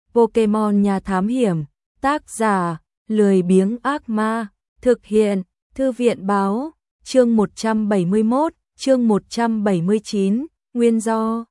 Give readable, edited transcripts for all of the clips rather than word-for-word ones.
Pokemon nhà thám hiểm, tác giả, lười biếng ác ma, thực hiện, thư viện báo, chương 171, chương 179, nguyên do.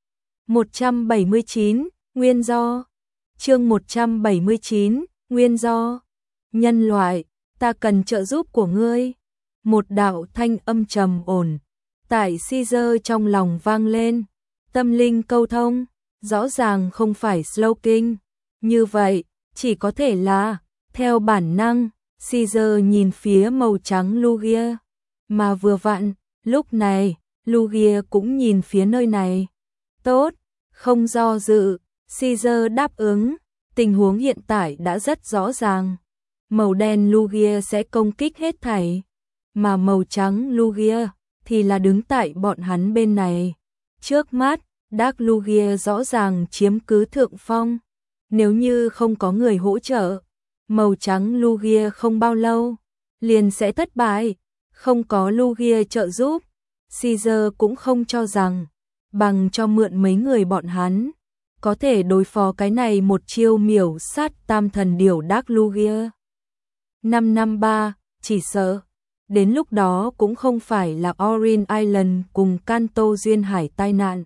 179, nguyên do. Chương 179, nguyên do. Nhân loại, ta cần trợ giúp của ngươi. Một đạo thanh âm trầm ổn tại Caesar trong lòng vang lên, tâm linh câu thông, rõ ràng không phải Slowking. Như vậy, chỉ có thể là, theo bản năng, Caesar nhìn phía màu trắng Lugia. Mà vừa vặn, lúc này, Lugia cũng nhìn phía nơi này. Tốt, không do dự, Caesar đáp ứng, tình huống hiện tại đã rất rõ ràng. Màu đen Lugia sẽ công kích hết thảy, mà màu trắng Lugia thì là đứng tại bọn hắn bên này. Trước mắt, Dark Lugia rõ ràng chiếm cứ thượng phong. Nếu như không có người hỗ trợ, màu trắng Lugia không bao lâu liền sẽ thất bại. Không có Lugia trợ giúp, Caesar cũng không cho rằng bằng cho mượn mấy người bọn hắn có thể đối phó cái này một chiêu miểu sát tam thần điểu Dark Lugia. 553, chỉ sợ đến lúc đó cũng không phải là Orin Island cùng Kanto duyên hải tai nạn,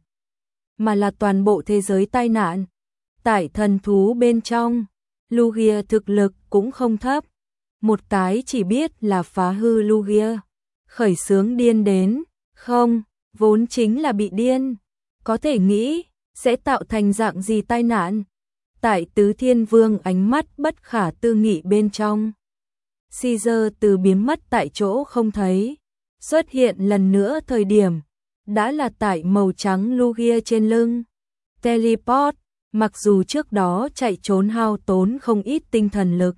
mà là toàn bộ thế giới tai nạn. Tại thần thú bên trong, Lugia thực lực cũng không thấp. Một cái chỉ biết là phá hư Lugia, khởi xướng điên đến, không, vốn chính là bị điên. Có thể nghĩ, sẽ tạo thành dạng gì tai nạn. Tại Tứ Thiên Vương ánh mắt bất khả tư nghị bên trong, Caesar từ biến mất tại chỗ không thấy, xuất hiện lần nữa thời điểm, đã là tại màu trắng Lugia trên lưng. Teleport, mặc dù trước đó chạy trốn hao tốn không ít tinh thần lực,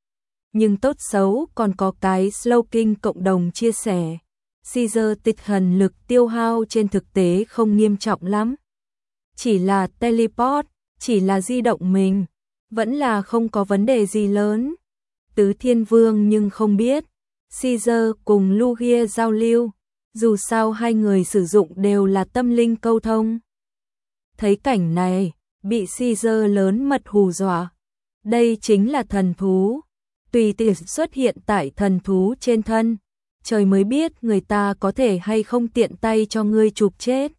nhưng tốt xấu còn có cái Slowking cộng đồng chia sẻ. Caesar tịch thần lực tiêu hao trên thực tế không nghiêm trọng lắm. Chỉ là teleport, chỉ là di động mình, vẫn là không có vấn đề gì lớn. Tứ Thiên Vương nhưng không biết, Caesar cùng Lugia giao lưu, dù sao hai người sử dụng đều là tâm linh câu thông. Thấy cảnh này, bị Caesar lớn mật hù dọa. Đây chính là thần thú, tùy tiện xuất hiện tại thần thú trên thân, trời mới biết người ta có thể hay không tiện tay cho ngươi chụp chết.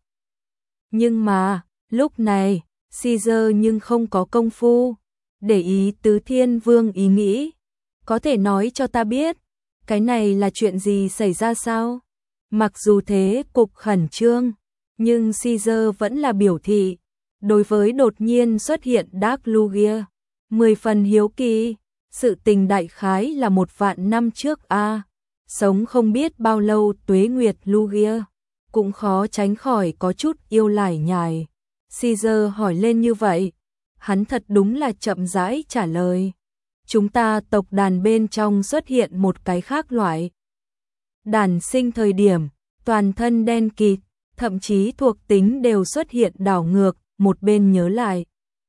Nhưng mà, lúc này, Caesar nhưng không có công phu để ý Tứ Thiên Vương ý nghĩ. Có thể nói cho ta biết, cái này là chuyện gì xảy ra sao? Mặc dù thế cục khẩn trương, nhưng Caesar vẫn là biểu thị, đối với đột nhiên xuất hiện Dark Lugia, 10 phần hiếu kỳ. Sự tình đại khái là 1.000 năm trước a, sống không biết bao lâu tuế nguyệt Lugia, cũng khó tránh khỏi có chút yêu lải nhải. Caesar hỏi lên như vậy, hắn thật đúng là chậm rãi trả lời. Chúng ta tộc đàn bên trong xuất hiện một cái khác loại. Đàn sinh thời điểm, toàn thân đen kịt, thậm chí thuộc tính đều xuất hiện đảo ngược, một bên nhớ lại.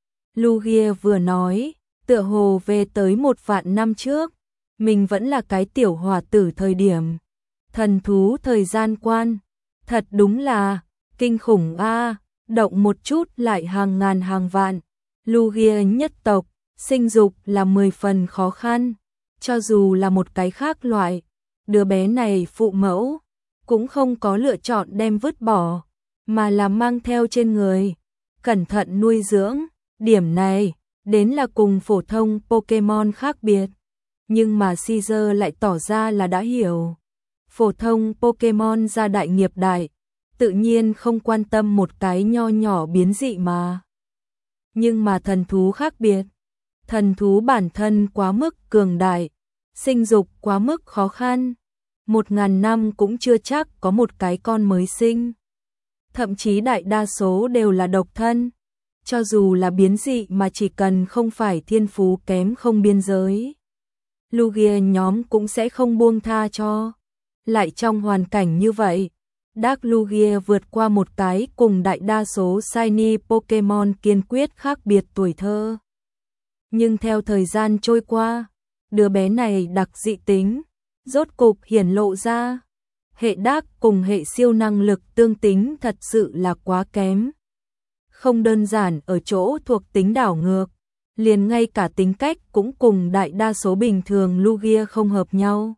Lugia vừa nói, tựa hồ về tới 1.000 năm trước, mình vẫn là cái tiểu hòa tử thời điểm. Thần thú thời gian quan, thật đúng là, kinh khủng a, động một chút lại hàng ngàn hàng vạn. Lugia nhất tộc, sinh dục là 10 phần khó khăn, cho dù là một cái khác loại, đứa bé này phụ mẫu, cũng không có lựa chọn đem vứt bỏ, mà là mang theo trên người, cẩn thận nuôi dưỡng. Điểm này, đến là cùng phổ thông Pokemon khác biệt, nhưng mà Caesar lại tỏ ra là đã hiểu. Phổ thông Pokemon gia đại nghiệp đại, tự nhiên không quan tâm một cái nho nhỏ biến dị mà. Nhưng mà thần thú khác biệt, thần thú bản thân quá mức cường đại, sinh dục quá mức khó khăn, 1.000 năm cũng chưa chắc có một cái con mới sinh. Thậm chí đại đa số đều là độc thân, cho dù là biến dị mà chỉ cần không phải thiên phú kém không biên giới, Lugia nhóm cũng sẽ không buông tha cho. Lại trong hoàn cảnh như vậy, Dark Lugia vượt qua một cái cùng đại đa số shiny Pokemon kiên quyết khác biệt tuổi thơ. Nhưng theo thời gian trôi qua, đứa bé này đặc dị tính, rốt cục hiển lộ ra. Hệ Dark cùng hệ siêu năng lực tương tính thật sự là quá kém. Không đơn giản ở chỗ thuộc tính đảo ngược, liền ngay cả tính cách cũng cùng đại đa số bình thường Lugia không hợp nhau.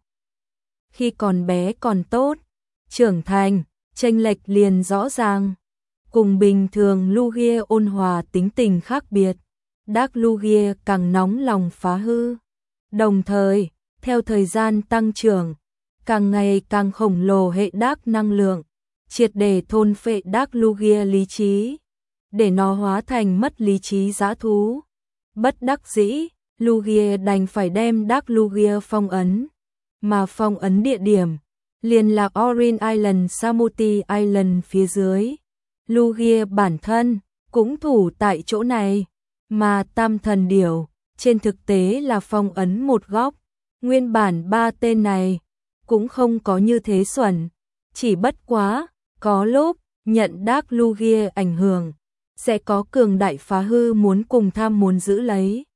Khi còn bé còn tốt, trưởng thành, chênh lệch liền rõ ràng. Cùng bình thường Lugia ôn hòa tính tình khác biệt, Dark Lugia càng nóng lòng phá hư. Đồng thời, theo thời gian tăng trưởng, càng ngày càng khổng lồ hệ Dark năng lượng, triệt để thôn phệ Dark Lugia lý trí, để nó hóa thành mất lý trí dã thú. Bất đắc dĩ, Lugia đành phải đem Dark Lugia phong ấn, mà phong ấn địa điểm liền là Orin Island, Samuti Island phía dưới. Lugia bản thân cũng thủ tại chỗ này, mà Tam Thần Điểu trên thực tế là phong ấn một góc. Nguyên bản ba tên này cũng không có như thế xuẩn, chỉ bất quá có lúc nhận Dark Lugia ảnh hưởng, sẽ có cường đại phá hư muốn cùng tham muốn giữ lấy.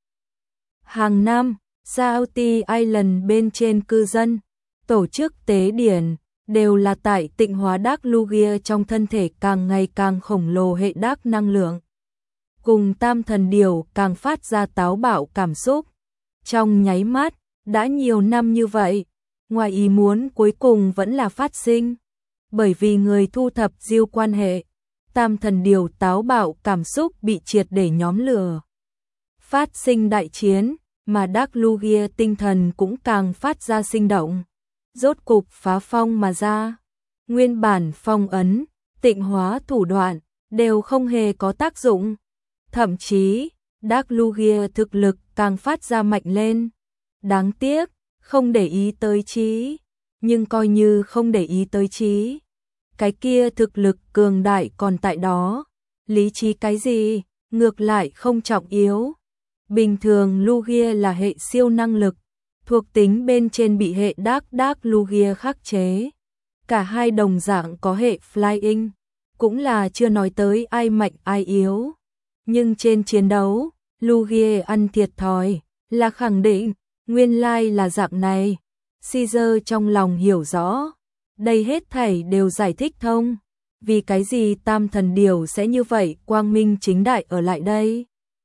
Hàng năm, Samuti Island bên trên cư dân tổ chức tế điển đều là tại tịnh hóa Dark Lugia trong thân thể càng ngày càng khổng lồ hệ Dark năng lượng. Cùng Tam Thần Điểu càng phát ra táo bạo cảm xúc. Trong nháy mắt, đã nhiều năm như vậy, ngoài ý muốn cuối cùng vẫn là phát sinh. Bởi vì người thu thập diêu quan hệ, Tam Thần Điểu táo bạo cảm xúc bị triệt để nhóm lửa. Phát sinh đại chiến, mà Dark Lugia tinh thần cũng càng phát ra sinh động. Rốt cục phá phong mà ra. Nguyên bản phong ấn, tịnh hóa thủ đoạn, đều không hề có tác dụng. Thậm chí, Dark Lugia thực lực càng phát ra mạnh lên. Đáng tiếc, không để ý tới trí. Nhưng coi như không để ý tới trí, cái kia thực lực cường đại còn tại đó. Lý trí cái gì, ngược lại không trọng yếu. Bình thường Lugia là hệ siêu năng lực, thuộc tính bên trên bị hệ Dark Lugia khắc chế. Cả hai đồng dạng có hệ Flying, cũng là chưa nói tới ai mạnh ai yếu. Nhưng trên chiến đấu, Lugia ăn thiệt thòi, là khẳng định, nguyên lai là dạng này. Caesar trong lòng hiểu rõ, đây hết thảy đều giải thích thông. Vì cái gì Tam Thần Điểu sẽ như vậy quang minh chính đại ở lại đây?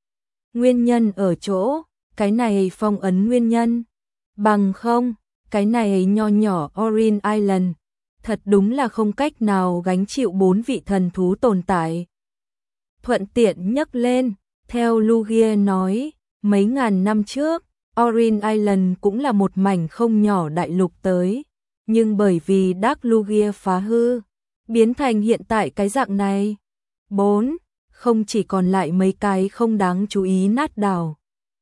Nguyên nhân ở chỗ, cái này phong ấn nguyên nhân. Bằng không, cái này nho nhỏ Orin Island, thật đúng là không cách nào gánh chịu 4 vị thần thú tồn tại. Thuận tiện nhắc lên, theo Lugia nói, mấy ngàn năm trước, Orin Island cũng là một mảnh không nhỏ đại lục tới, nhưng bởi vì Dark Lugia phá hư, biến thành hiện tại cái dạng này. 4. Không chỉ còn lại mấy cái không đáng chú ý nát đảo.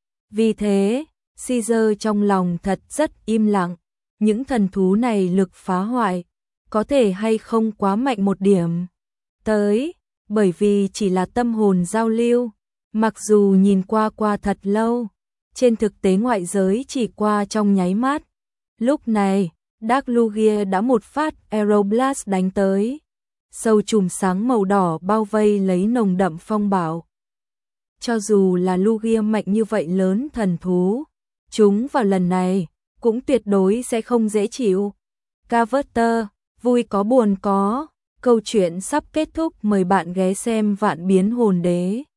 Vì thế, Caesar trong lòng thật rất im lặng, những thần thú này lực phá hoại, có thể hay không quá mạnh một điểm. Bởi vì chỉ là tâm hồn giao lưu, mặc dù nhìn qua thật lâu, trên thực tế ngoại giới chỉ qua trong nháy mắt. Lúc này, Dark Lugia đã một phát Aeroblast đánh tới. Sâu chùm sáng màu đỏ bao vây lấy nồng đậm phong bạo. Cho dù là Lugia mạnh như vậy lớn thần thú, chúng vào lần này cũng tuyệt đối sẽ không dễ chịu. Carver, vui có buồn có, câu chuyện sắp kết thúc, mời bạn ghé xem Vạn Biến Hồn Đế.